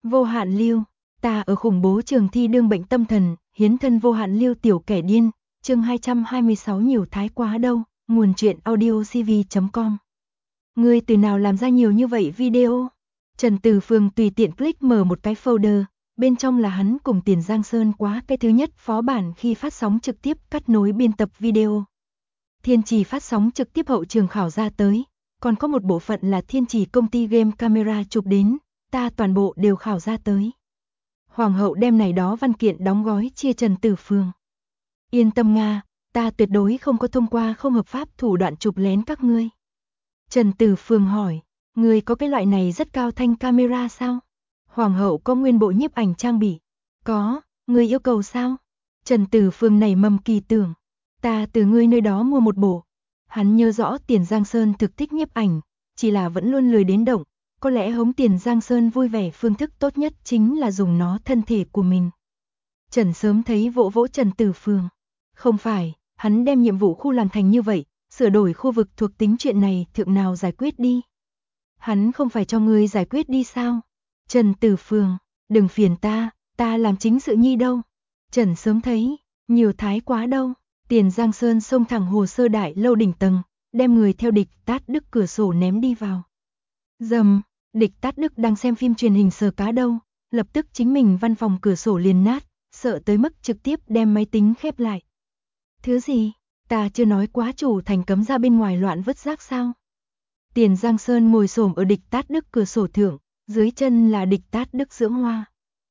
Vô hạn lưu, ta ở khủng bố trường thi đương bệnh tâm thần, hiến thân vô hạn lưu tiểu kẻ điên, chương 226 nhiều thái quá đâu, nguồn truyện audiocv.com. Ngươi từ nào làm ra nhiều như vậy video? Trần Từ Phương tùy tiện click mở một cái folder, bên trong là hắn cùng Tiền Giang Sơn quá cái thứ nhất phó bản khi phát sóng trực tiếp cắt nối biên tập video. Thiên Trì phát sóng trực tiếp hậu trường khảo ra tới, còn có một bộ phận là Thiên Trì công ty game camera chụp đến, ta toàn bộ đều khảo ra tới. Hoàng hậu đem này đó văn kiện đóng gói chia Trần Từ Phương. Yên tâm Nga, ta tuyệt đối không có thông qua không hợp pháp thủ đoạn chụp lén các ngươi. Trần Từ Phương hỏi, ngươi có cái loại này rất cao thanh camera sao? Hoàng hậu có nguyên bộ nhiếp ảnh trang bị. Có, ngươi yêu cầu sao? Trần Từ Phương nảy mầm kỳ tưởng. Ta từ ngươi nơi đó mua một bộ. Hắn nhớ rõ Tiền Giang Sơn thực thích nhiếp ảnh, chỉ là vẫn luôn lười đến động. Có lẽ hống Tiền Giang Sơn vui vẻ phương thức tốt nhất chính là dùng nó thân thể của mình. Trần sớm thấy vỗ vỗ Trần Từ Phương. Không phải, hắn đem nhiệm vụ khu làm thành như vậy, sửa đổi khu vực thuộc tính chuyện này thượng nào giải quyết đi. Hắn không phải cho ngươi giải quyết đi sao? Trần Từ Phương, đừng phiền ta làm chính sự nhi đâu. Trần sớm thấy, nhiều thái quá đâu. Tiền Giang Sơn xông thẳng hồ sơ đại lâu đỉnh tầng, đem người theo Địch Tát Đức cửa sổ ném đi vào. Dầm, Địch Tát Đức đang xem phim truyền hình sờ cá đâu, lập tức chính mình văn phòng cửa sổ liền nát, sợ tới mức trực tiếp đem máy tính khép lại. Thứ gì, ta chưa nói quá chủ thành cấm ra bên ngoài loạn vứt rác sao? Tiền Giang Sơn ngồi xổm ở Địch Tát Đức cửa sổ thượng, dưới chân là Địch Tát Đức dưỡng hoa.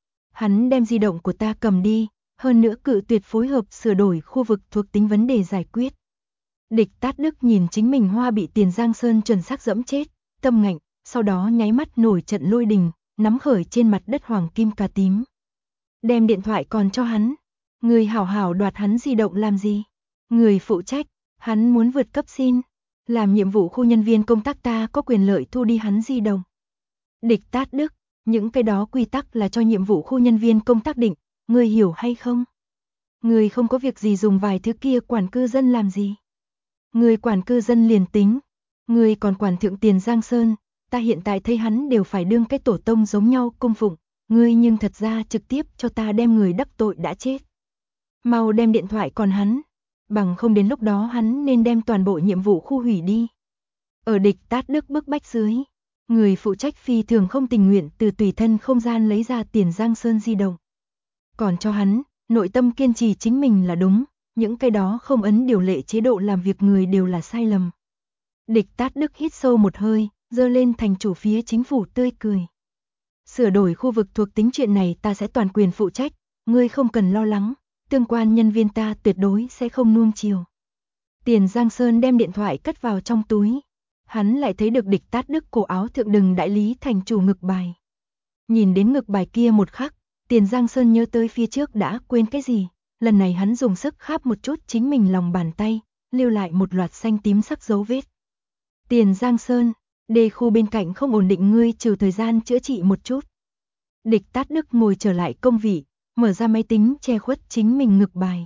Hắn đem di động của ta cầm đi, hơn nữa cự tuyệt phối hợp sửa đổi khu vực thuộc tính vấn đề giải quyết. Địch Tát Đức nhìn chính mình hoa bị Tiền Giang Sơn chuẩn xác dẫm chết, tâm ngạnh, sau đó nháy mắt nổi trận lôi đình, nắm khởi trên mặt đất hoàng kim cà tím. Đem điện thoại còn cho hắn, người hảo hảo đoạt hắn di động làm gì? Người phụ trách, hắn muốn vượt cấp xin, làm nhiệm vụ khu nhân viên công tác ta có quyền lợi thu đi hắn di động. Địch Tát Đức, những cái đó quy tắc là cho nhiệm vụ khu nhân viên công tác định, ngươi hiểu hay không? Ngươi không có việc gì dùng vài thứ kia quản cư dân làm gì? Ngươi quản cư dân liền tính, ngươi còn quản thượng Tiền Giang Sơn, ta hiện tại thấy hắn đều phải đương cái tổ tông giống nhau cung phụng, ngươi nhưng thật ra trực tiếp cho ta đem người đắc tội đã chết. Mau đem điện thoại còn hắn, bằng không đến lúc đó hắn nên đem toàn bộ nhiệm vụ khu hủy đi. Ở Địch Tát Đức bức bách dưới, người phụ trách phi thường không tình nguyện từ tùy thân không gian lấy ra Tiền Giang Sơn di động. Còn cho hắn, nội tâm kiên trì chính mình là đúng, những cái đó không ấn điều lệ chế độ làm việc người đều là sai lầm. Địch Tát Đức hít sâu một hơi, giơ lên thành chủ phía chính phủ tươi cười. Sửa đổi khu vực thuộc tính chuyện này ta sẽ toàn quyền phụ trách, ngươi không cần lo lắng, tương quan nhân viên ta tuyệt đối sẽ không nuông chiều. Tiền Giang Sơn đem điện thoại cất vào trong túi. Hắn lại thấy được Địch Tát Đức cổ áo thượng đừng đại lý thành chủ ngực bài. Nhìn đến ngực bài kia một khắc, Tiền Giang Sơn nhớ tới phía trước đã quên cái gì, lần này hắn dùng sức kháp một chút chính mình lòng bàn tay, lưu lại một loạt xanh tím sắc dấu vết. Tiền Giang Sơn, đề khu bên cạnh không ổn định ngươi trừ thời gian chữa trị một chút. Địch Tát Đức ngồi trở lại công vị, mở ra máy tính che khuất chính mình ngực bài.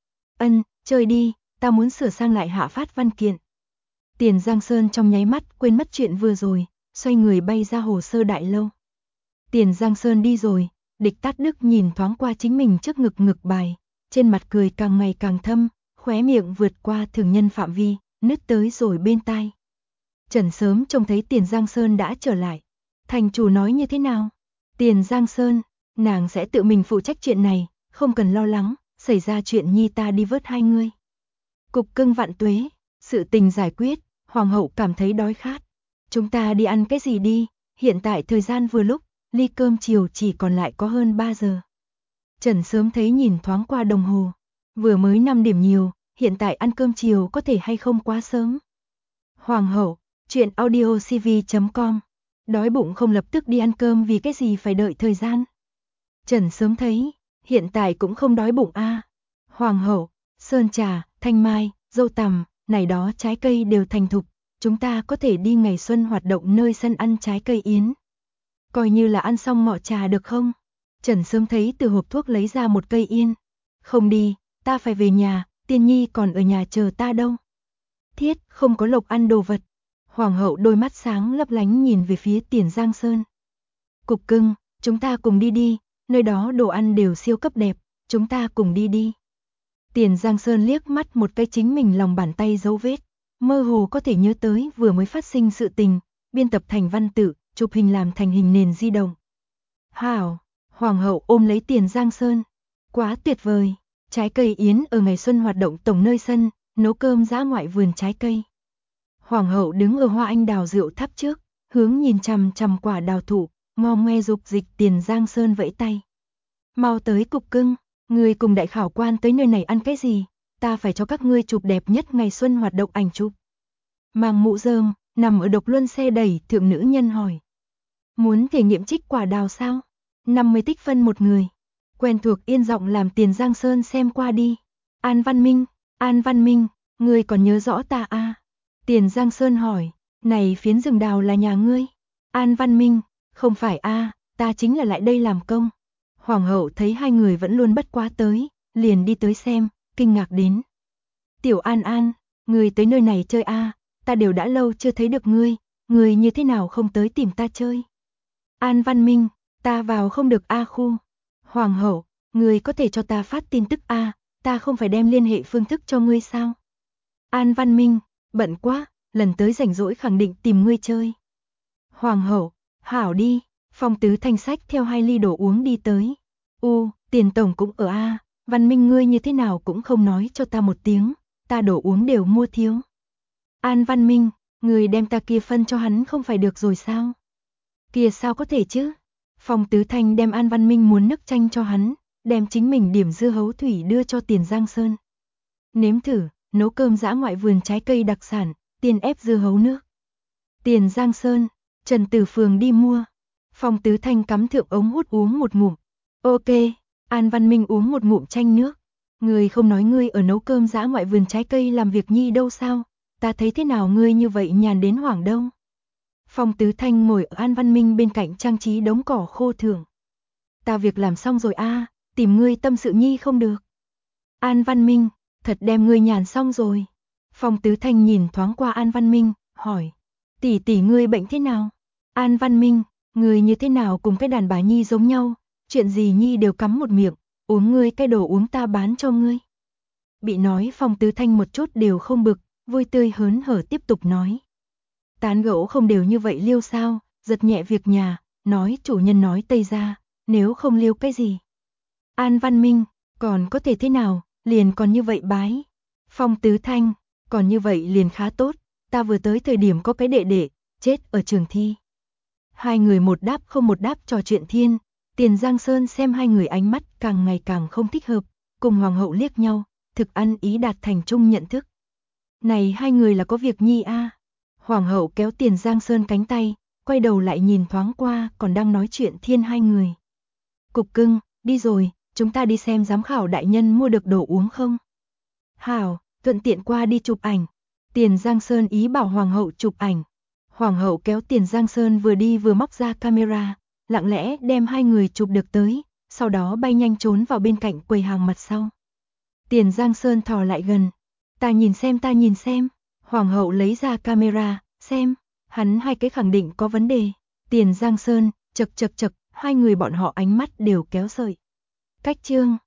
Chơi đi, ta muốn sửa sang lại hạ phát văn kiện. Tiền Giang Sơn trong nháy mắt quên mất chuyện vừa rồi, xoay người bay ra hồ sơ đại lâu. Tiền Giang Sơn đi rồi, Địch Tát Đức nhìn thoáng qua chính mình trước ngực bài, trên mặt cười càng ngày càng thâm, khóe miệng vượt qua thường nhân phạm vi, nứt tới rồi bên tai. Trần sớm trông thấy Tiền Giang Sơn đã trở lại. Thành chủ nói như thế nào? Tiền Giang Sơn, nàng sẽ tự mình phụ trách chuyện này, không cần lo lắng, xảy ra chuyện nhi ta đi vớt hai ngươi. Cục cưng vạn tuế, sự tình giải quyết, hoàng hậu cảm thấy đói khát. Chúng ta đi ăn cái gì đi, hiện tại thời gian vừa lúc, ly cơm chiều chỉ còn lại có hơn 3 giờ. Trần sớm thấy nhìn thoáng qua đồng hồ, vừa mới 5 điểm nhiều, hiện tại ăn cơm chiều có thể hay không quá sớm. Hoàng hậu, chuyện audiocv.com, đói bụng không lập tức đi ăn cơm vì cái gì phải đợi thời gian. Trần sớm thấy, hiện tại cũng không đói bụng a. Hoàng hậu, sơn trà, thanh mai, dâu tằm, này đó trái cây đều thành thục, chúng ta có thể đi ngày xuân hoạt động nơi sân ăn trái cây yến. Coi như là ăn xong ngọ trà được không? Trần sớm thấy từ hộp thuốc lấy ra một cây yên. Không đi, ta phải về nhà, Tiên Nhi còn ở nhà chờ ta đâu. Thiết, không có lộc ăn đồ vật. Hoàng hậu đôi mắt sáng lấp lánh nhìn về phía Tiền Giang Sơn. Cục cưng, chúng ta cùng đi đi, nơi đó đồ ăn đều siêu cấp đẹp, chúng ta cùng đi đi. Tiền Giang Sơn liếc mắt một cái chính mình lòng bàn tay dấu vết, mơ hồ có thể nhớ tới vừa mới phát sinh sự tình, biên tập thành văn tự, chụp hình làm thành hình nền di động. Hảo, Hoàng hậu ôm lấy Tiền Giang Sơn. Quá tuyệt vời, trái cây yến ở ngày xuân hoạt động tổng nơi sân, nấu cơm dã ngoại vườn trái cây. Hoàng hậu đứng ở hoa anh đào rượu tháp trước, hướng nhìn chằm chằm quả đào thụ, ngò ngoe dục dịch. Tiền Giang Sơn vẫy tay. Mau tới cục cưng, người cùng đại khảo quan tới nơi này ăn cái gì, ta phải cho các ngươi chụp đẹp nhất ngày xuân hoạt động ảnh chụp. Mang mũ rơm, nằm ở độc luân xe đẩy, thượng nữ nhân hỏi. Muốn thể nghiệm trích quả đào sao? 50 tích phân một người. Quen thuộc yên giọng làm Tiền Giang Sơn xem qua đi. An Văn Minh, ngươi còn nhớ rõ ta à? Tiền Giang Sơn hỏi, này phiến rừng đào là nhà ngươi? An Văn Minh, không phải a, ta chính là lại đây làm công. Hoàng hậu thấy hai người vẫn luôn bất quá tới, liền đi tới xem, kinh ngạc đến. Tiểu An, ngươi tới nơi này chơi a, ta đều đã lâu chưa thấy được ngươi, ngươi như thế nào không tới tìm ta chơi? An Văn Minh, ta vào không được a khu. Hoàng hậu, ngươi có thể cho ta phát tin tức a, ta không phải đem liên hệ phương thức cho ngươi sao? An Văn Minh, bận quá, lần tới rảnh rỗi khẳng định tìm ngươi chơi. Hoàng hậu, hảo đi. Phong Tứ Thanh sách theo 2 ly đồ uống đi tới. Tiền tổng cũng ở a, Văn Minh ngươi như thế nào cũng không nói cho ta một tiếng, ta đồ uống đều mua thiếu. An Văn Minh, ngươi đem ta kia phân cho hắn không phải được rồi sao? Kia sao có thể chứ? Phong Tứ Thanh đem An Văn Minh muốn nước chanh cho hắn, đem chính mình điểm dưa hấu thủy đưa cho Tiền Giang Sơn. Nếm thử, nấu cơm dã ngoại vườn trái cây đặc sản, tiền ép dưa hấu nước. Tiền Giang Sơn, Trần Tử Phường đi mua. Phong Tứ Thanh cắm thượng ống hút uống một ngụm. Ok, An Văn Minh uống một ngụm chanh nước. Ngươi không nói ngươi ở nấu cơm dã ngoại vườn trái cây làm việc nhi đâu sao? Ta thấy thế nào ngươi như vậy nhàn đến hoảng đâu? Phong Tứ Thanh ngồi ở An Văn Minh bên cạnh trang trí đống cỏ khô thưởng. Ta việc làm xong rồi a, tìm ngươi tâm sự nhi không được. An Văn Minh, thật đem ngươi nhàn xong rồi. Phong Tứ Thanh nhìn thoáng qua An Văn Minh, hỏi. Tỷ tỷ ngươi bệnh thế nào? An Văn Minh, ngươi như thế nào cùng cái đàn bà nhi giống nhau, chuyện gì nhi đều cắm một miệng, uống ngươi cái đồ uống ta bán cho ngươi. Bị nói Phong Tứ Thanh một chút đều không bực, vui tươi hớn hở tiếp tục nói. Tán gẫu không đều như vậy liêu sao, giật nhẹ việc nhà, nói chủ nhân nói tây ra, nếu không liêu cái gì. An Văn Minh, còn có thể thế nào, liền còn như vậy bái. Phong Tứ Thanh, còn như vậy liền khá tốt, ta vừa tới thời điểm có cái đệ đệ, chết ở trường thi. Hai người một đáp không một đáp trò chuyện thiên, Tiền Giang Sơn xem hai người ánh mắt càng ngày càng không thích hợp, cùng Hoàng hậu liếc nhau, thực ăn ý đạt thành chung nhận thức. Này hai người là có việc nhi a. Hoàng hậu kéo Tiền Giang Sơn cánh tay, quay đầu lại nhìn thoáng qua còn đang nói chuyện thiên hai người. Cục cưng, đi rồi, chúng ta đi xem giám khảo đại nhân mua được đồ uống không? Hảo, thuận tiện qua đi chụp ảnh. Tiền Giang Sơn ý bảo Hoàng hậu chụp ảnh. Hoàng hậu kéo Tiền Giang Sơn vừa đi vừa móc ra camera, lặng lẽ đem hai người chụp được tới, sau đó bay nhanh trốn vào bên cạnh quầy hàng mặt sau. Tiền Giang Sơn thò lại gần. Ta nhìn xem. Hoàng hậu lấy ra camera, xem. Hắn hai cái khẳng định có vấn đề. Tiền Giang Sơn, chật, hai người bọn họ ánh mắt đều kéo sợi. Cách chương